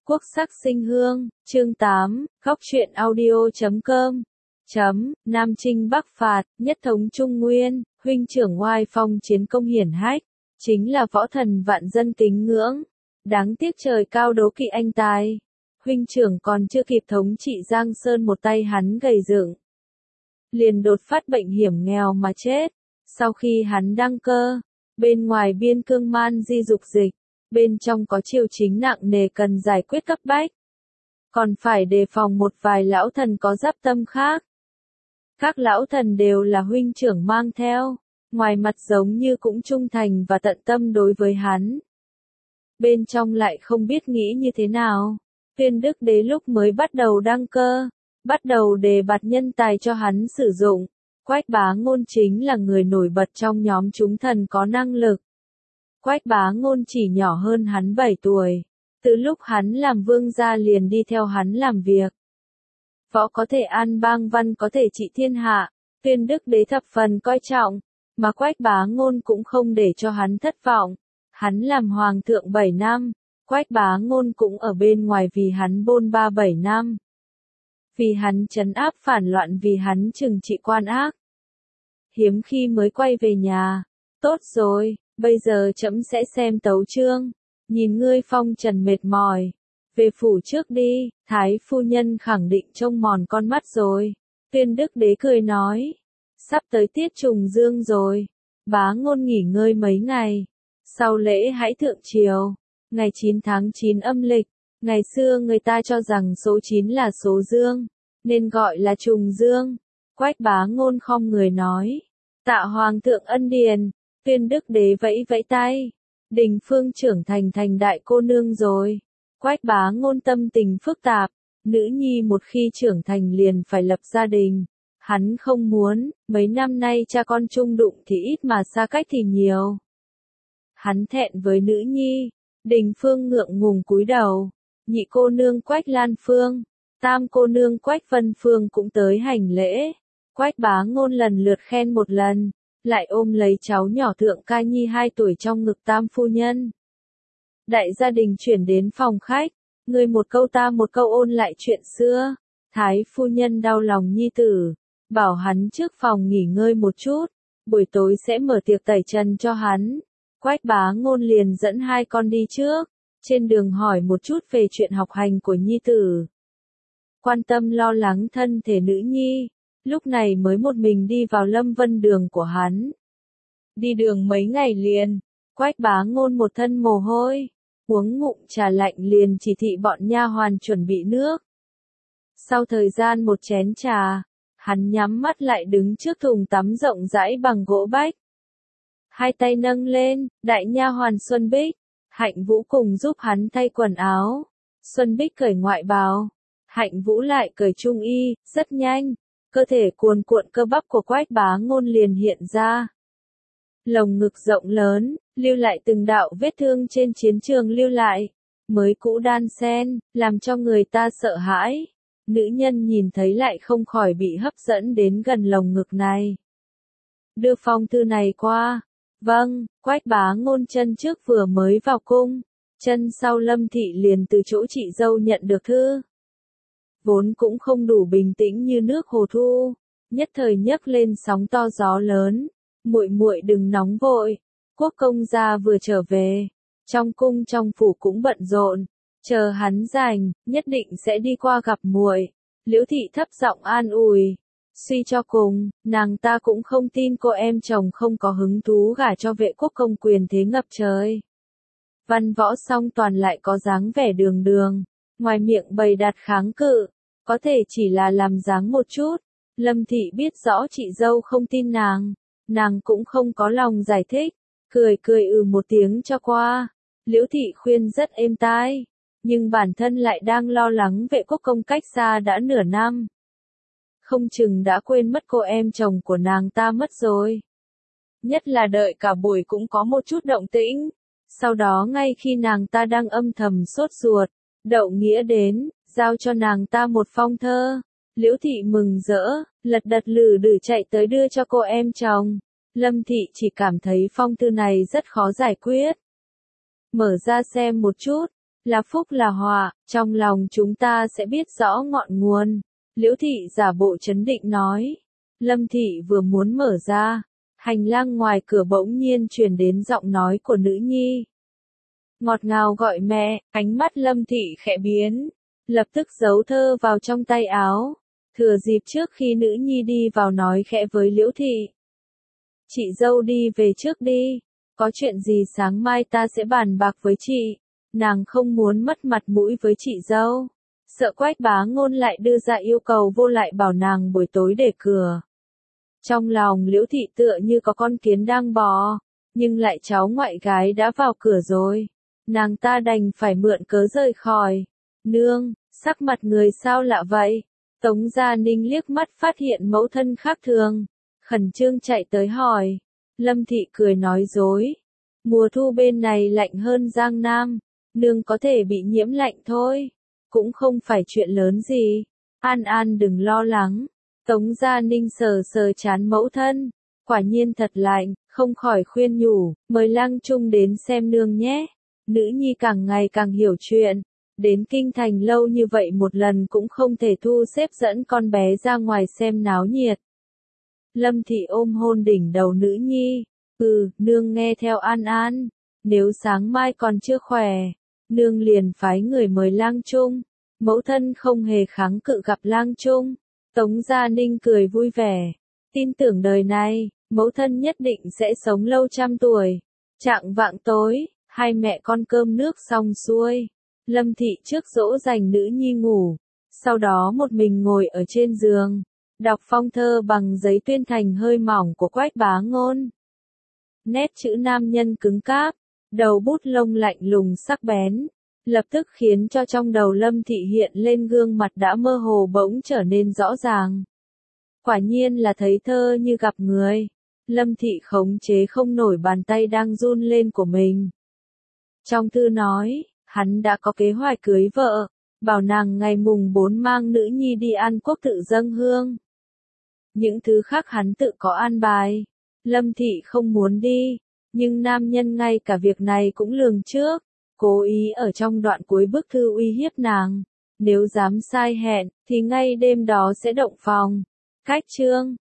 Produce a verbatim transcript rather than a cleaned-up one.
Quốc sắc sinh hương, chương tám, góc truyện audio chấm com. Chấm, Nam Chinh Bắc phạt, nhất thống Trung Nguyên, huynh trưởng oai phong chiến công hiển hách, chính là võ thần vạn dân kính ngưỡng. Đáng tiếc trời cao đố kỵ anh tài. Huynh trưởng còn chưa kịp thống trị Giang Sơn một tay hắn gầy dựng, liền đột phát bệnh hiểm nghèo mà chết. Sau khi hắn đăng cơ, bên ngoài biên cương man di dục dịch, bên trong có triều chính nặng nề cần giải quyết cấp bách. Còn phải đề phòng một vài lão thần có giáp tâm khác. Các lão thần đều là huynh trưởng mang theo, ngoài mặt giống như cũng trung thành và tận tâm đối với hắn. Bên trong lại không biết nghĩ như thế nào. Tuyên Đức Đế lúc mới bắt đầu đăng cơ, bắt đầu đề bạt nhân tài cho hắn sử dụng. Quách Bá Ngôn chính là người nổi bật trong nhóm chúng thần có năng lực. Quách Bá Ngôn chỉ nhỏ hơn hắn bảy tuổi, từ lúc hắn làm vương gia liền đi theo hắn làm việc. Võ có thể an bang, văn có thể trị thiên hạ, Tuyên Đức Đế thập phần coi trọng, mà Quách Bá Ngôn cũng không để cho hắn thất vọng. Hắn làm hoàng thượng bảy năm, Quách Bá Ngôn cũng ở bên ngoài vì hắn bôn ba bảy năm. Vì hắn trấn áp phản loạn, vì hắn trừng trị quan ác. Hiếm khi mới quay về nhà. Tốt rồi, bây giờ trẫm sẽ xem tấu chương. Nhìn ngươi phong trần mệt mỏi, về phủ trước đi. Thái phu nhân khẳng định trông mòn con mắt rồi. Tuyên Đức Đế cười nói, sắp tới tiết trùng dương rồi, Bá Ngôn nghỉ ngơi mấy ngày, sau lễ hãy thượng triều. Ngày chín tháng chín âm lịch, ngày xưa người ta cho rằng số chín là số dương, nên gọi là trùng dương. Quách Bá Ngôn khom người nói, tạ hoàng thượng ân điền. Tuyên Đức Đế vẫy vẫy tay, Đình Phương trưởng thành thành đại cô nương rồi. Quách Bá Ngôn tâm tình phức tạp, nữ nhi một khi trưởng thành liền phải lập gia đình. Hắn không muốn, mấy năm nay cha con chung đụng thì ít mà xa cách thì nhiều. Hắn thẹn với nữ nhi. Đình Phương ngượng ngùng cúi đầu, nhị cô nương Quách Lan Phương, tam cô nương Quách Vân Phương cũng tới hành lễ. Quách Bá Ngôn lần lượt khen một lần, lại ôm lấy cháu nhỏ Thượng Ca Nhi hai tuổi trong ngực tam phu nhân. Đại gia đình chuyển đến phòng khách, người một câu ta một câu ôn lại chuyện xưa. Thái phu nhân đau lòng nhi tử, bảo hắn trước phòng nghỉ ngơi một chút, buổi tối sẽ mở tiệc tẩy trần cho hắn. Quách Bá Ngôn liền dẫn hai con đi trước, trên đường hỏi một chút về chuyện học hành của nhi tử. Quan tâm lo lắng thân thể nữ nhi, lúc này mới một mình đi vào Lâm Vân đường của hắn. Đi đường mấy ngày liền, Quách Bá Ngôn một thân mồ hôi, uống ngụm trà lạnh liền chỉ thị bọn nha hoàn chuẩn bị nước. Sau thời gian một chén trà, hắn nhắm mắt lại đứng trước thùng tắm rộng rãi bằng gỗ bách. Hai tay nâng lên, đại nha hoàn Xuân Bích, Hạnh Vũ cùng giúp hắn thay quần áo. Xuân Bích cởi ngoại bào, Hạnh Vũ lại cởi trung y. Rất nhanh, cơ thể cuồn cuộn cơ bắp của Quách Bá Ngôn liền hiện ra. Lồng ngực rộng lớn, lưu lại từng đạo vết thương trên chiến trường lưu lại, mới cũ đan xen, làm cho người ta sợ hãi. Nữ nhân nhìn thấy lại không khỏi bị hấp dẫn đến gần lồng ngực này. Đưa phong thư này qua. Vâng. Quách Bá Ngôn chân trước vừa mới vào cung, chân sau Lâm thị liền từ chỗ chị dâu nhận được thư. Vốn cũng không đủ bình tĩnh như nước hồ thu, nhất thời nhấc lên sóng to gió lớn. Muội muội đừng nóng vội, quốc công gia vừa trở về, trong cung trong phủ cũng bận rộn, chờ hắn rảnh, nhất định sẽ đi qua gặp muội. Liễu thị thấp giọng an ủi. Suy cho cùng, nàng ta cũng không tin cô em chồng không có hứng thú gả cho vệ quốc công quyền thế ngập trời. Văn Võ Song Toàn lại có dáng vẻ đường đường, ngoài miệng bày đặt kháng cự, có thể chỉ là làm dáng một chút. Lâm thị biết rõ chị dâu không tin nàng, nàng cũng không có lòng giải thích, cười cười ừ một tiếng cho qua. Liễu thị khuyên rất êm tai, nhưng bản thân lại đang lo lắng vệ quốc công cách xa đã nửa năm. Không chừng đã quên mất cô em chồng của nàng ta mất rồi. Nhất là đợi cả buổi cũng có một chút động tĩnh. Sau đó ngay khi nàng ta đang âm thầm sốt ruột, Đậu Nghĩa đến, giao cho nàng ta một phong thơ. Liễu thị mừng rỡ, lật đật lử đử chạy tới đưa cho cô em chồng. Lâm thị chỉ cảm thấy phong thư này rất khó giải quyết. Mở ra xem một chút, là phúc là họa, trong lòng chúng ta sẽ biết rõ ngọn nguồn. Liễu thị giả bộ trấn định nói. Lâm thị vừa muốn mở ra, hành lang ngoài cửa bỗng nhiên truyền đến giọng nói của nữ nhi. Ngọt ngào gọi mẹ, ánh mắt Lâm thị khẽ biến, lập tức giấu thơ vào trong tay áo. Thừa dịp trước khi nữ nhi đi vào nói khẽ với Liễu thị. Chị dâu đi về trước đi, có chuyện gì sáng mai ta sẽ bàn bạc với chị. Nàng không muốn mất mặt mũi với chị dâu, sợ Quách Bá Ngôn lại đưa ra yêu cầu vô lại bảo nàng buổi tối để cửa. Trong lòng Liễu thị tựa như có con kiến đang bò, nhưng lại cháu ngoại gái đã vào cửa rồi, nàng ta đành phải mượn cớ rời khỏi. Nương, sắc mặt người sao lạ vậy? Tống Gia Ninh liếc mắt phát hiện mẫu thân khác thường, khẩn trương chạy tới hỏi. Lâm thị cười nói dối, mùa thu bên này lạnh hơn Giang Nam, nương có thể bị nhiễm lạnh thôi, cũng không phải chuyện lớn gì. An An đừng lo lắng. Tống Gia Ninh sờ sờ chán mẫu thân, quả nhiên thật lạnh, không khỏi khuyên nhủ, mời Lang Trung đến xem nương nhé. Nữ nhi càng ngày càng hiểu chuyện, đến kinh thành lâu như vậy một lần cũng không thể thu xếp dẫn con bé ra ngoài xem náo nhiệt. Lâm thị ôm hôn đỉnh đầu nữ nhi, ừ, nương nghe theo An An, nếu sáng mai còn chưa khỏe, nương liền phái người mời Lang Trung. Mẫu thân không hề kháng cự gặp Lang Trung. Tống Gia Ninh cười vui vẻ, tin tưởng đời này, mẫu thân nhất định sẽ sống lâu trăm tuổi. Chạng vạng tối, hai mẹ con cơm nước xong xuôi, Lâm thị trước dỗ dành nữ nhi ngủ, sau đó một mình ngồi ở trên giường, đọc phong thơ bằng giấy tuyên thành hơi mỏng của Quách Bá Ngôn. Nét chữ nam nhân cứng cáp, đầu bút lông lạnh lùng sắc bén, lập tức khiến cho trong đầu Lâm thị hiện lên gương mặt đã mơ hồ bỗng trở nên rõ ràng. Quả nhiên là thấy thơ như gặp người. Lâm thị khống chế không nổi bàn tay đang run lên của mình. Trong thư nói, hắn đã có kế hoạch cưới vợ, bảo nàng ngày mùng bốn mang nữ nhi đi An Quốc tự dâng hương. Những thứ khác hắn tự có an bài. Lâm thị không muốn đi, nhưng nam nhân ngay cả việc này cũng lường trước, cố ý ở trong đoạn cuối bức thư uy hiếp nàng, nếu dám sai hẹn, thì ngay đêm đó sẽ động phòng. Cách chương